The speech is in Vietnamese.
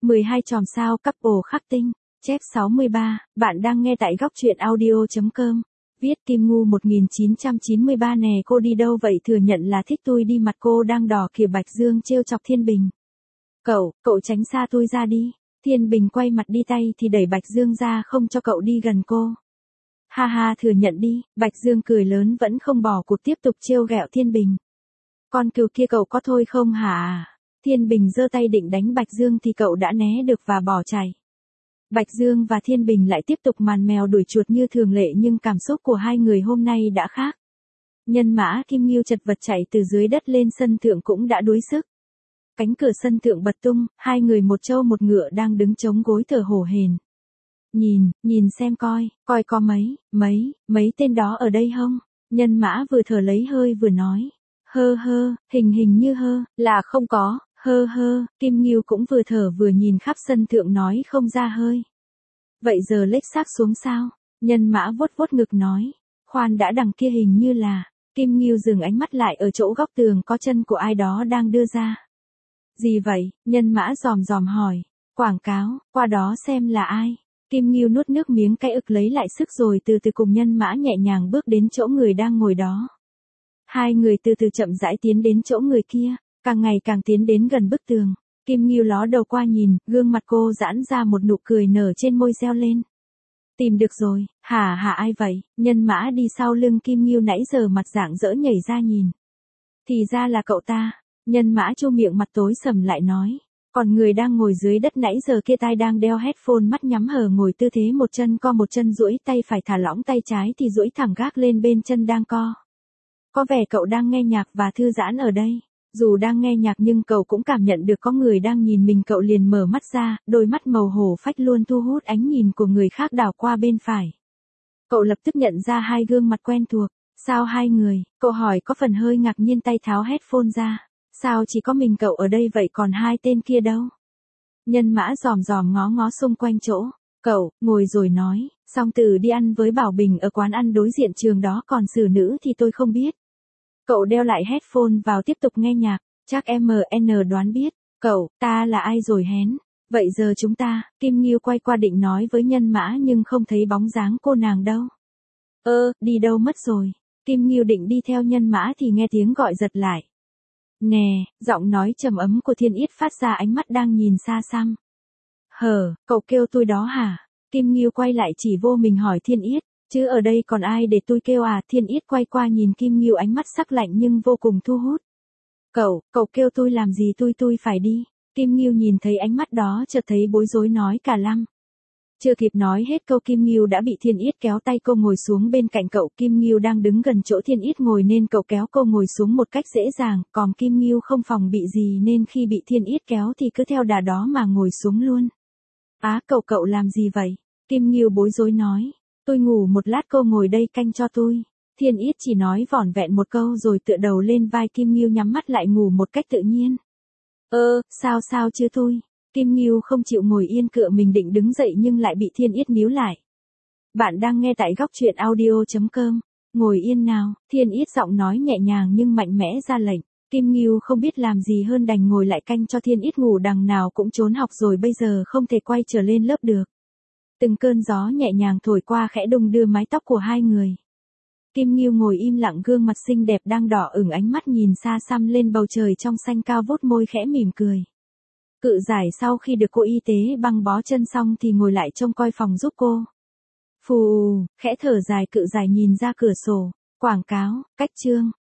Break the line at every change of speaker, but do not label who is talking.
12 chòm sao couple khắc tinh. Chép 63, bạn đang nghe tại góc truyện audio.com. Viết Kim Ngu 1993 nè, cô đi đâu vậy? Thừa nhận là thích tôi đi, mặt cô đang đỏ kìa. Bạch Dương trêu chọc Thiên Bình. Cậu tránh xa tôi ra đi. Thiên Bình quay mặt đi, tay thì đẩy Bạch Dương ra không cho cậu đi gần cô. Ha ha, thừa nhận đi. Bạch Dương cười lớn vẫn không bỏ cuộc, tiếp tục trêu ghẹo Thiên Bình. Con cừu kia cậu có thôi không hả? Thiên Bình giơ tay định đánh Bạch Dương thì cậu đã né được và bỏ chạy. Bạch Dương và Thiên Bình lại tiếp tục màn mèo đuổi chuột như thường lệ, nhưng cảm xúc của hai người hôm nay đã khác. Nhân mã Kim Ngưu chật vật chạy từ dưới đất lên sân thượng cũng đã đuối sức. Cánh cửa sân thượng bật tung, hai người một trâu một ngựa đang đứng chống gối thở hổn hển. Nhìn xem coi có mấy tên đó ở đây không? Nhân mã vừa thở lấy hơi vừa nói. Hình như là không có. Kim Ngưu cũng vừa thở vừa nhìn khắp sân thượng nói không ra hơi. Vậy giờ lếch xác xuống sao? Nhân mã vuốt ngực nói. Khoan đã, đằng kia hình như là. Kim Ngưu dừng ánh mắt lại ở chỗ góc tường, có chân của ai đó đang đưa ra. Gì vậy? Nhân mã dòm hỏi. Quảng cáo, qua đó xem là ai. Kim Ngưu nuốt nước miếng cay ực lấy lại sức rồi từ từ cùng nhân mã nhẹ nhàng bước đến chỗ người đang ngồi đó. Hai người từ từ chậm rãi tiến đến chỗ người kia. Càng ngày càng tiến đến gần bức tường. Kim Ngưu ló đầu qua nhìn, gương mặt cô giãn ra một nụ cười nở trên môi reo lên. Tìm được rồi. Hả ai vậy? Nhân mã đi sau lưng Kim Ngưu nãy giờ mặt rạng rỡ nhảy ra nhìn. Thì ra là cậu ta. Nhân mã chu miệng mặt tối sầm lại nói. Còn người đang ngồi dưới đất nãy giờ kia, tai đang đeo headphone, mắt nhắm hờ, ngồi tư thế một chân co một chân duỗi, tay phải thả lỏng, tay trái thì duỗi thẳng gác lên bên chân đang co. Có vẻ cậu đang nghe nhạc và thư giãn ở đây. Dù đang nghe nhạc nhưng cậu cũng cảm nhận được có người đang nhìn mình, cậu liền mở mắt ra, đôi mắt màu hổ phách luôn thu hút ánh nhìn của người khác đảo qua bên phải. Cậu lập tức nhận ra hai gương mặt quen thuộc. Sao hai người? Cậu hỏi có phần hơi ngạc nhiên, tay tháo headphone ra. Sao chỉ có mình cậu ở đây vậy, còn hai tên kia đâu? Nhân mã dòm ngó xung quanh chỗ. Cậu, ngồi rồi nói, Song Tử đi ăn với Bảo Bình ở quán ăn đối diện trường đó, còn xử nữ thì tôi không biết. Cậu đeo lại headphone vào tiếp tục nghe nhạc, chắc MN đoán biết. Cậu, ta là ai rồi hén? Vậy giờ chúng ta, Kim Ngưu quay qua định nói với nhân mã nhưng không thấy bóng dáng cô nàng đâu. Đi đâu mất rồi? Kim Ngưu định đi theo nhân mã thì nghe tiếng gọi giật lại. Nè, giọng nói trầm ấm của Thiên Yết phát ra, ánh mắt đang nhìn xa xăm. Cậu kêu tôi đó hả? Kim Ngưu quay lại chỉ vô mình hỏi Thiên Yết. Chứ ở đây còn ai để tôi kêu à? Thiên Yết quay qua nhìn Kim Ngưu, ánh mắt sắc lạnh nhưng vô cùng thu hút. Cậu kêu tôi làm gì? Tôi phải đi. Kim Ngưu nhìn thấy ánh mắt đó chợt thấy bối rối nói cả lăm. Chưa kịp nói hết câu, Kim Ngưu đã bị Thiên Yết kéo tay cô ngồi xuống bên cạnh cậu. Kim Ngưu đang đứng gần chỗ Thiên Yết ngồi nên cậu kéo cô ngồi xuống một cách dễ dàng, còn Kim Ngưu không phòng bị gì nên khi bị Thiên Yết kéo thì cứ theo đà đó mà ngồi xuống luôn. Cậu làm gì vậy? Kim Ngưu bối rối nói. Tôi ngủ một lát, cô ngồi đây canh cho tôi. Thiên Yết chỉ nói vỏn vẹn một câu rồi tựa đầu lên vai Kim Ngưu, nhắm mắt lại ngủ một cách tự nhiên. Sao chứ tôi? Kim Ngưu không chịu ngồi yên, cựa mình định đứng dậy nhưng lại bị Thiên Yết níu lại. Bạn đang nghe tại góc truyện audio.com. Ngồi yên nào. Thiên Yết giọng nói nhẹ nhàng nhưng mạnh mẽ ra lệnh. Kim Ngưu không biết làm gì hơn đành ngồi lại canh cho Thiên Yết ngủ, đằng nào cũng trốn học rồi, bây giờ không thể quay trở lên lớp được. Từng cơn gió nhẹ nhàng thổi qua khẽ đung đưa mái tóc của hai người. Kim Ngưu ngồi im lặng, gương mặt xinh đẹp đang đỏ ửng, ánh mắt nhìn xa xăm lên bầu trời trong xanh cao vút, môi khẽ mỉm cười. Cự giải sau khi được cô y tế băng bó chân xong thì ngồi lại trông coi phòng giúp cô. Phù, khẽ thở dài, cự giải nhìn ra cửa sổ. Quảng cáo, cách chương.